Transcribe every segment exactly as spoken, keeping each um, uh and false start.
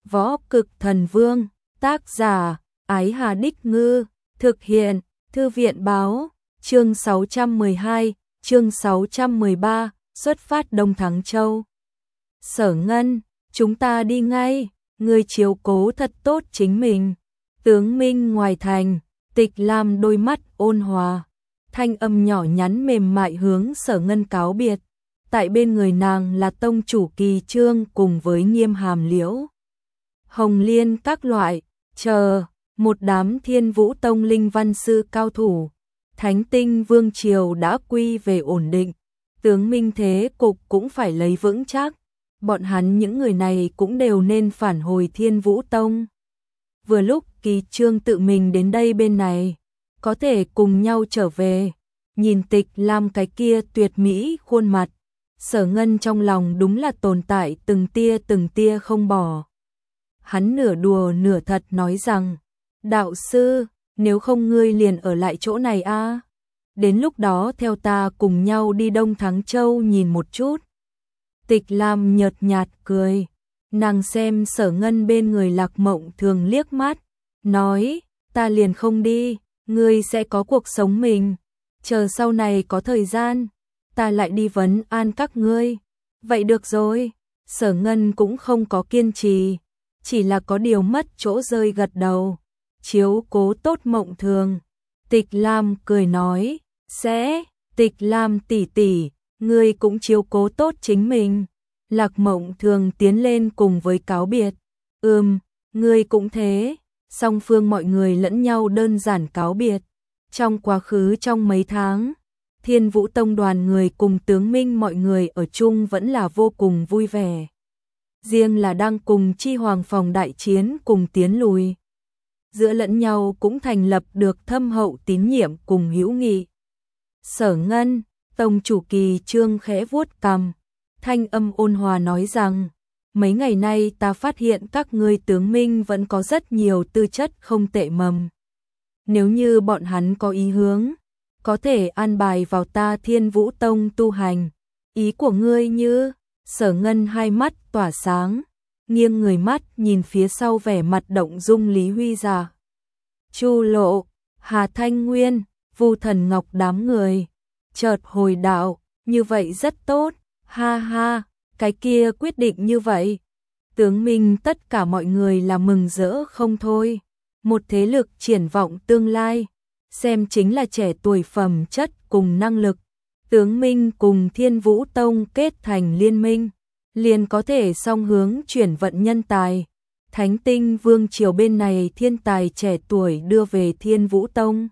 Võ Cực Thần Vương, tác giả, Ái Hà Đích Ngư, thực hiện, Thư viện Báo, chương sáu trăm mười hai, chương sáu trăm mười ba, xuất phát Đông Thắng Châu. Sở Ngân, chúng ta đi ngay, người chiếu cố thật tốt chính mình. Tướng Minh ngoài thành, Tịch Lam đôi mắt ôn hòa, thanh âm nhỏ nhắn mềm mại hướng Sở Ngân cáo biệt. Tại bên người nàng là tông chủ Kỳ Trương cùng với Nghiêm Hàm Liễu, Hồng Liên các loại, chờ, một đám Thiên Vũ Tông linh văn sư cao thủ. Thánh Tinh Vương Triều đã quy về ổn định, tướng Minh thế cục cũng phải lấy vững chắc. Bọn hắn những người này cũng đều nên phản hồi Thiên Vũ Tông. Vừa lúc Kỳ Trương tự mình đến đây bên này, có thể cùng nhau trở về. Nhìn Tịch Lam cái kia tuyệt mỹ khuôn mặt, Sở Ngân trong lòng đúng là tồn tại từng tia từng tia không bỏ. Hắn nửa đùa nửa thật nói rằng, đạo sư, nếu không ngươi liền ở lại chỗ này a, đến lúc đó theo ta cùng nhau đi Đông Thắng Châu nhìn một chút. Tịch Lam nhợt nhạt cười, nàng xem Sở Ngân bên người Lạc Mộng Thường liếc mắt, nói, ta liền không đi, ngươi sẽ có cuộc sống mình, chờ sau này có thời gian, ta lại đi vấn an các ngươi. Vậy được rồi, Sở Ngân cũng không có kiên trì, chỉ là có điều mất chỗ rơi gật đầu, chiếu cố tốt Mộng Thường. Tịch Lam cười nói, sẽ, Tịch Lam tỷ tỷ, ngươi cũng chiếu cố tốt chính mình. Lạc Mộng Thường tiến lên cùng với cáo biệt, ừm, ngươi cũng thế. Song phương mọi người lẫn nhau đơn giản cáo biệt. Trong quá khứ trong mấy tháng, Thiên Vũ Tông đoàn người cùng tướng Minh mọi người ở chung vẫn là vô cùng vui vẻ. Riêng là đang cùng Chi Hoàng phòng đại chiến cùng tiến lùi, giữa lẫn nhau cũng thành lập được thâm hậu tín nhiệm cùng hữu nghị. Sở Ngân, tông chủ Kỳ Trương khẽ vuốt cằm, thanh âm ôn hòa nói rằng, mấy ngày nay ta phát hiện các ngươi tướng Minh vẫn có rất nhiều tư chất không tệ mầm. Nếu như bọn hắn có ý hướng, có thể an bài vào ta Thiên Vũ Tông tu hành. Ý của ngươi như? Sở Ngân hai mắt tỏa sáng, nghiêng người mắt nhìn phía sau vẻ mặt động dung Lý Huy Giả, Chu Lộ, Hà Thanh Nguyên, Vu Thần Ngọc đám người. Chợt hồi đạo, như vậy rất tốt, ha ha, cái kia quyết định như vậy. Tướng Minh tất cả mọi người là mừng rỡ không thôi. Một thế lực triển vọng tương lai, xem chính là trẻ tuổi phẩm chất cùng năng lực. Tướng Minh cùng Thiên Vũ Tông kết thành liên minh, liền có thể song hướng chuyển vận nhân tài. Thánh Tinh Vương Triều bên này thiên tài trẻ tuổi đưa về Thiên Vũ Tông,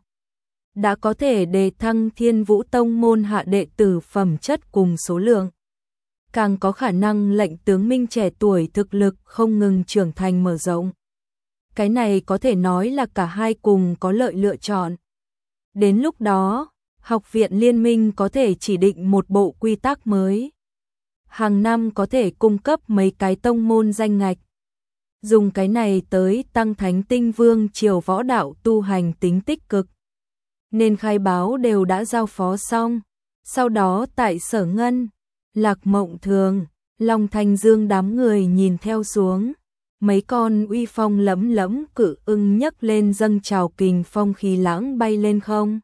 đã có thể đề thăng Thiên Vũ Tông môn hạ đệ tử phẩm chất cùng số lượng. Càng có khả năng lệnh tướng Minh trẻ tuổi thực lực không ngừng trưởng thành mở rộng. Cái này có thể nói là cả hai cùng có lợi lựa chọn. Đến lúc đó, học viện liên minh có thể chỉ định một bộ quy tắc mới. Hàng năm có thể cung cấp mấy cái tông môn danh ngạch. Dùng cái này tới tăng Thánh Tinh Vương Triều võ đạo tu hành tính tích cực. Nên khai báo đều đã giao phó xong. Sau đó tại Sở Ngân, Lạc Mộng Thường, Long Thanh Dương đám người nhìn theo xuống. Mấy con uy phong lẫm lẫm cự ưng nhấc lên dâng trào kình phong khí lãng bay lên không.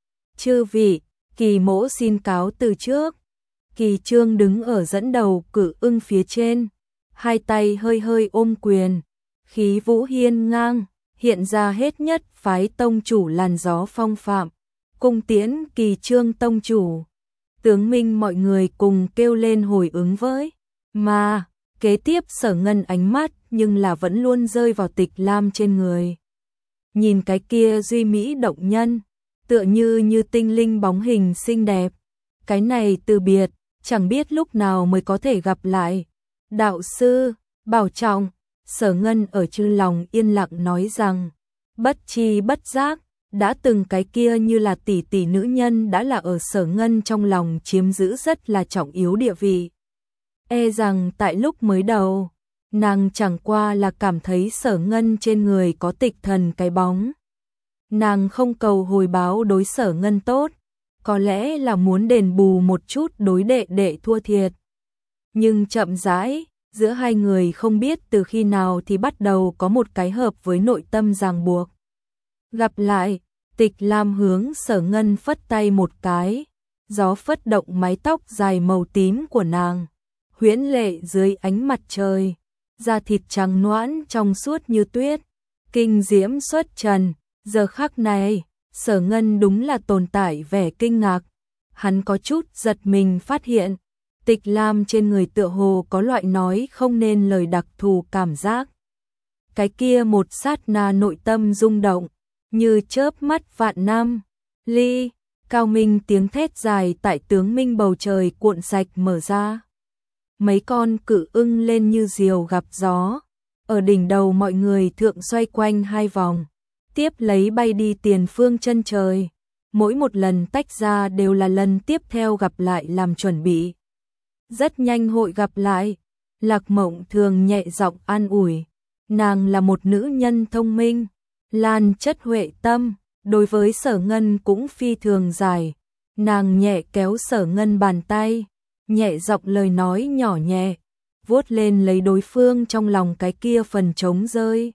Chư vị, Kỳ mỗ xin cáo từ trước. Kỳ Trương đứng ở dẫn đầu cự ưng phía trên, hai tay hơi hơi ôm quyền, khí vũ hiên ngang, hiện ra hết nhất phái tông chủ làn gió phong phạm. Cung tiễn Kỳ Trương tông chủ. Tướng Minh mọi người cùng kêu lên hồi ứng với, mà kế tiếp Sở Ngân ánh mắt nhưng là vẫn luôn rơi vào Tịch Lam trên người. Nhìn cái kia duy mỹ động nhân, tựa như như tinh linh bóng hình xinh đẹp. Cái này từ biệt, chẳng biết lúc nào mới có thể gặp lại. Đạo sư, bảo trọng. Sở Ngân ở chư lòng yên lặng nói rằng, bất chi bất giác, đã từng cái kia như là tỷ tỷ nữ nhân đã là ở Sở Ngân trong lòng chiếm giữ rất là trọng yếu địa vị. E rằng tại lúc mới đầu, nàng chẳng qua là cảm thấy Sở Ngân trên người có tịch thần cái bóng. Nàng không cầu hồi báo đối Sở Ngân tốt, có lẽ là muốn đền bù một chút đối đệ đệ thua thiệt. Nhưng chậm rãi, Giữa hai người không biết từ khi nào thì bắt đầu có một cái hợp với nội tâm ràng buộc. Gặp lại, Tịch Lam hướng Sở Ngân phất tay một cái, gió phất động mái tóc dài màu tím của nàng, huyễn lệ dưới ánh mặt trời, da thịt trắng nõn trong suốt như tuyết, kinh diễm xuất trần. Giờ khắc này, Sở Ngân đúng là tồn tại vẻ kinh ngạc. Hắn có chút giật mình phát hiện, Tịch Lam trên người tựa hồ có loại nói không nên lời đặc thù cảm giác. Cái kia một sát na nội tâm rung động, như chớp mắt vạn năm. Ly, cao minh tiếng thét dài tại tướng minh bầu trời cuộn sạch mở ra. Mấy con cự ưng lên như diều gặp gió, ở đỉnh đầu mọi người thượng xoay quanh hai vòng, tiếp lấy bay đi tiền phương chân trời. Mỗi một lần tách ra đều là lần tiếp theo gặp lại làm chuẩn bị. Rất nhanh hội gặp lại, Lạc Mộng thường nhẹ giọng an ủi. Nàng là một nữ nhân thông minh, lan chất huệ tâm, đối với Sở Ngân cũng phi thường dài. Nàng nhẹ kéo Sở Ngân bàn tay, nhẹ giọng lời nói nhỏ nhẹ, vuốt lên lấy đối phương trong lòng cái kia phần trống rơi.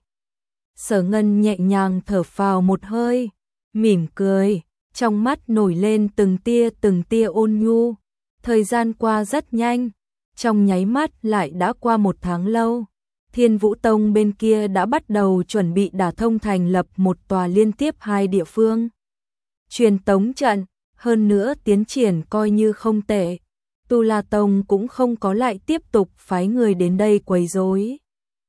Sở Ngân nhẹ nhàng thở phào một hơi, mỉm cười, trong mắt nổi lên từng tia từng tia ôn nhu. Thời gian qua rất nhanh, trong nháy mắt lại đã qua một tháng lâu. Thiên Vũ Tông bên kia đã bắt đầu chuẩn bị đả thông thành lập một tòa liên tiếp hai địa phương truyền tống trận, hơn nữa tiến triển coi như không tệ. Tu La Tông cũng không có lại tiếp tục phái người đến đây quấy rối.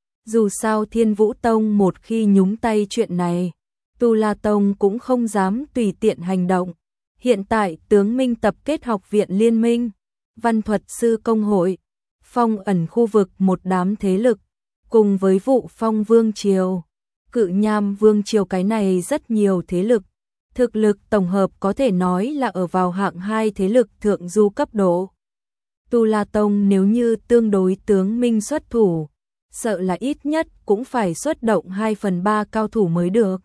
Dù sao Thiên Vũ Tông một khi nhúng tay chuyện này, Tu La Tông cũng không dám tùy tiện hành động. Hiện tại tướng minh tập kết học viện liên minh, văn thuật sư công hội, phong ẩn khu vực một đám thế lực, cùng với vụ phong vương triều, cự nham vương triều, cái này rất nhiều thế lực. Thực lực tổng hợp có thể nói là ở vào hạng hai thế lực thượng du cấp độ. Tu La Tông nếu như tương đối tướng minh xuất thủ, sợ là ít nhất cũng phải xuất động hai phần ba cao thủ mới được.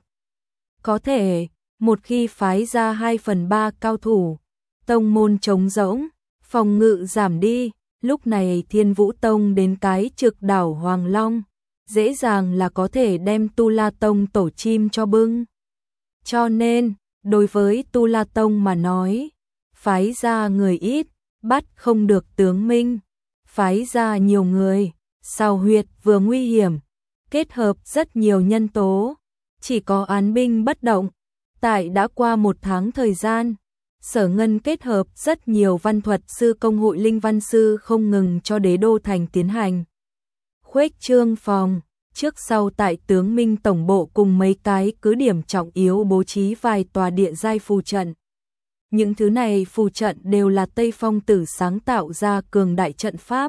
Có thể, một khi phái ra hai phần ba cao thủ, tông môn trống rỗng, phòng ngự giảm đi, lúc này Thiên Vũ Tông đến cái trực đảo Hoàng Long, dễ dàng là có thể đem Tu La Tông tổ chim cho bưng. Cho nên, đối với Tu La Tông mà nói, phái ra người ít, bắt không được tướng minh, phái ra nhiều người, sao huyệt vừa nguy hiểm, kết hợp rất nhiều nhân tố, chỉ có án binh bất động. Tại đã qua một tháng thời gian, Sở Ngân kết hợp rất nhiều văn thuật sư công hội linh văn sư không ngừng cho đế đô thành tiến hành khuếch trương phòng, trước sau tại tướng minh tổng bộ cùng mấy cái cứ điểm trọng yếu bố trí vài tòa địa giai phù trận. Những thứ này phù trận đều là Tây Phong Tử sáng tạo ra cường đại trận pháp,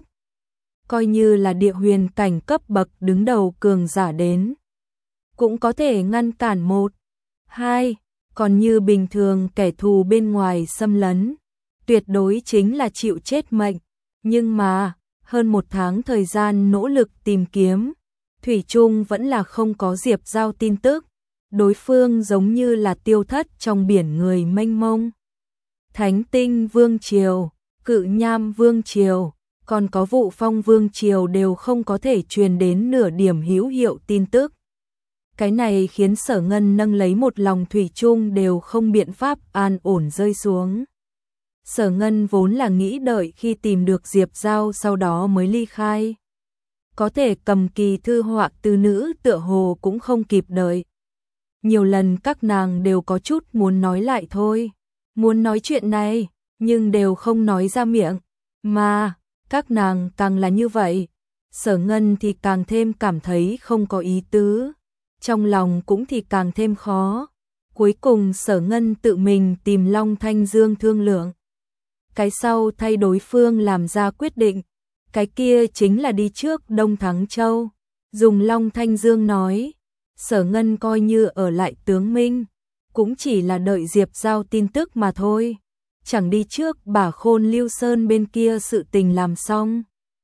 coi như là địa huyền cảnh cấp bậc đứng đầu cường giả đến, cũng có thể ngăn cản một, hai, còn như bình thường kẻ thù bên ngoài xâm lấn, tuyệt đối chính là chịu chết mệnh. Nhưng mà, hơn một tháng thời gian nỗ lực tìm kiếm, thủy chung vẫn là không có Diệp Giao tin tức, đối phương giống như là tiêu thất trong biển người mênh mông. Thánh Tinh Vương Triều, Cự Nham Vương Triều, còn có Vụ Phong Vương Triều đều không có thể truyền đến nửa điểm hữu hiệu tin tức. Cái này khiến Sở Ngân nâng lấy một lòng thủy chung đều không biện pháp an ổn rơi xuống. Sở Ngân vốn là nghĩ đợi khi tìm được Diệp Giao sau đó mới ly khai. Có thể cầm kỳ thư họa từ nữ tựa hồ cũng không kịp đợi. Nhiều lần các nàng đều có chút muốn nói lại thôi, muốn nói chuyện này, nhưng đều không nói ra miệng. Mà, các nàng càng là như vậy, Sở Ngân thì càng thêm cảm thấy không có ý tứ, trong lòng cũng thì càng thêm khó. Cuối cùng Sở Ngân tự mình tìm Long Thanh Dương thương lượng. Cái sau thay đối phương làm ra quyết định, cái kia chính là đi trước Đông Thắng Châu. Dùng Long Thanh Dương nói, Sở Ngân coi như ở lại tướng minh, cũng chỉ là đợi Diệp Giao tin tức mà thôi. Chẳng đi trước Bả Khôn Lưu Sơn bên kia sự tình làm xong,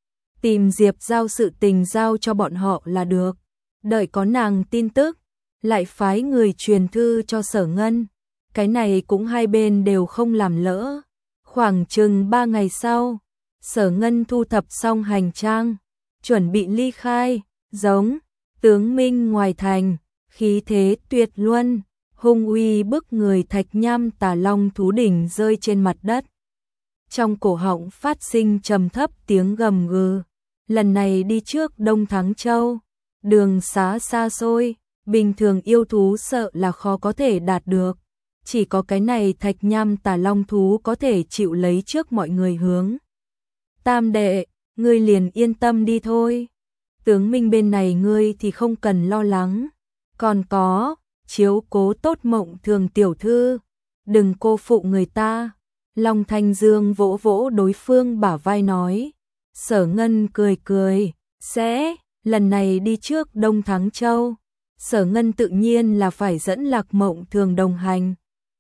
tìm Diệp Giao sự tình giao cho bọn họ là được. Đợi có nàng tin tức, lại phái người truyền thư cho Sở Ngân. Cái này cũng hai bên đều không làm lỡ. Khoảng chừng ba ngày sau, Sở Ngân thu thập xong hành trang, chuẩn bị ly khai, giống tướng minh ngoài thành, khí thế tuyệt luân, hung uy bức người thạch nham tà long thú đỉnh rơi trên mặt đất. Trong cổ họng phát sinh trầm thấp tiếng gầm gừ, lần này đi trước Đông Thắng Châu, đường xá xa xôi, bình thường yêu thú sợ là khó có thể đạt được. Chỉ có cái này thạch nham tà long thú có thể chịu lấy trước mọi người hướng. Tam đệ, ngươi liền yên tâm đi thôi. Tướng minh bên này ngươi thì không cần lo lắng. Còn có, chiếu cố tốt Mộng Thường tiểu thư. Đừng cô phụ người ta. Long Thanh Dương vỗ vỗ đối phương bả vai nói. Sở Ngân cười cười, sẽ, lần này đi trước Đông Thắng Châu. Sở Ngân tự nhiên là phải dẫn Lạc Mộng Thường đồng hành.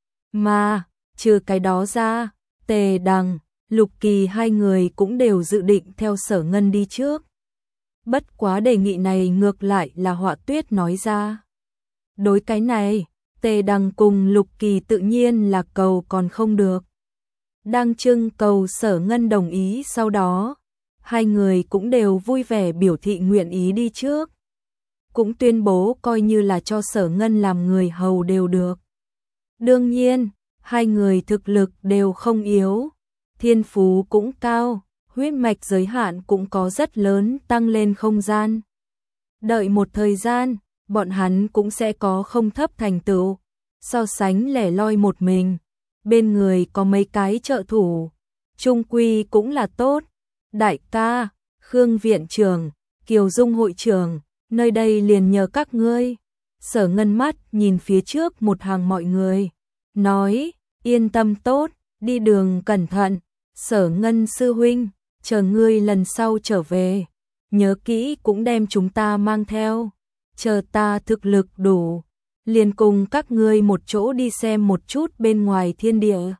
Mà, trừ cái đó ra, Tề Đằng, Lục Kỳ hai người cũng đều dự định theo Sở Ngân đi trước. Bất quá đề nghị này ngược lại là Họa Tuyết nói ra. Đối cái này, Tề Đằng cùng Lục Kỳ tự nhiên là cầu còn không được. Đang trưng cầu Sở Ngân đồng ý sau đó, hai người cũng đều vui vẻ biểu thị nguyện ý đi trước. Cũng tuyên bố coi như là cho Sở Ngân làm người hầu đều được. Đương nhiên, hai người thực lực đều không yếu, thiên phú cũng cao, huyết mạch giới hạn cũng có rất lớn tăng lên không gian. Đợi một thời gian, bọn hắn cũng sẽ có không thấp thành tựu, so sánh lẻ loi một mình, bên người có mấy cái trợ thủ, chung quy cũng là tốt. Đại ca, Khương viện trưởng, Kiều Dung hội trưởng, nơi đây liền nhờ các ngươi. Sở Ngân mắt nhìn phía trước một hàng mọi người, nói, yên tâm tốt, đi đường cẩn thận. Sở Ngân sư huynh, chờ ngươi lần sau trở về, nhớ kỹ cũng đem chúng ta mang theo, chờ ta thực lực đủ, liền cùng các ngươi một chỗ đi xem một chút bên ngoài thiên địa.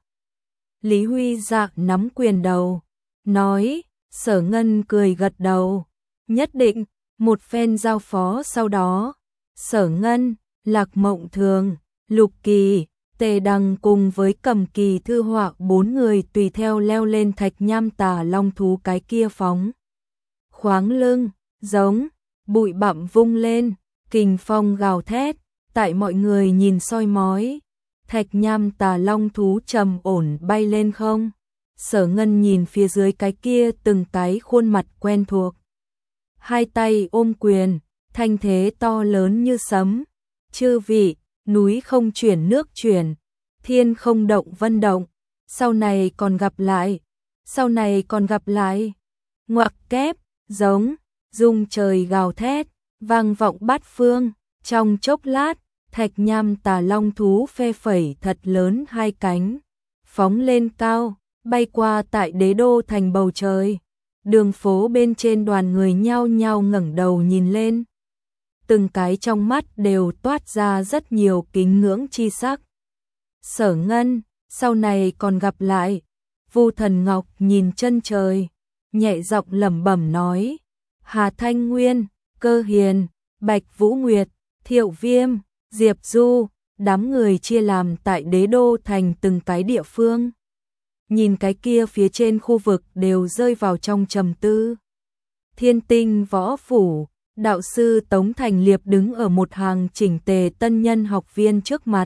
Lý Huy Dạ nắm quyền đầu, nói. Sở Ngân cười gật đầu, nhất định, một phen giao phó sau đó. Sở Ngân, Lạc Mộng Thường, Lục Kỳ, Tề Đằng cùng với Cầm Kỳ Thư Họa bốn người tùy theo leo lên thạch nham tà long thú cái kia phóng. Khoáng lưng, giống, bụi bặm vung lên, kình phong gào thét, tại mọi người nhìn soi mói. Thạch nham tà long thú trầm ổn bay lên không. Sở Ngân nhìn phía dưới cái kia từng cái khuôn mặt quen thuộc. Hai tay ôm quyền, thanh thế to lớn như sấm. Chư vị, núi không chuyển nước chuyển, thiên không động vân động, sau này còn gặp lại, sau này còn gặp lại. Ngoặc kép, giống, rung trời gào thét, vang vọng bát phương, trong chốc lát, thạch nham tà long thú phe phẩy thật lớn hai cánh, phóng lên cao. Bay qua tại đế đô thành bầu trời, đường phố bên trên đoàn người nhao nhao ngẩng đầu nhìn lên. Từng cái trong mắt đều toát ra rất nhiều kính ngưỡng chi sắc. Sở Ngân, sau này còn gặp lại. Vu Thần Ngọc nhìn chân trời, nhẹ giọng lẩm bẩm nói. Hà Thanh Nguyên, Cơ Hiền, Bạch Vũ Nguyệt, Thiệu Viêm, Diệp Du, đám người chia làm tại đế đô thành từng cái địa phương. Nhìn cái kia phía trên khu vực đều rơi vào trong trầm tư. Thiên Tinh Võ Phủ, đạo sư Tống Thành Liệp đứng ở một hàng chỉnh tề tân nhân học viên trước mặt.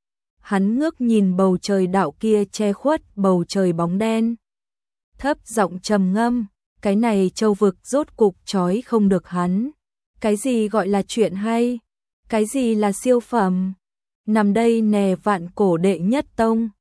Hắn ngước nhìn bầu trời đạo kia che khuất bầu trời bóng đen. Thấp giọng trầm ngâm, cái này châu vực rốt cục trói không được hắn. Cái gì gọi là chuyện hay? Cái gì là siêu phẩm? Nằm đây nè vạn cổ đệ nhất tông.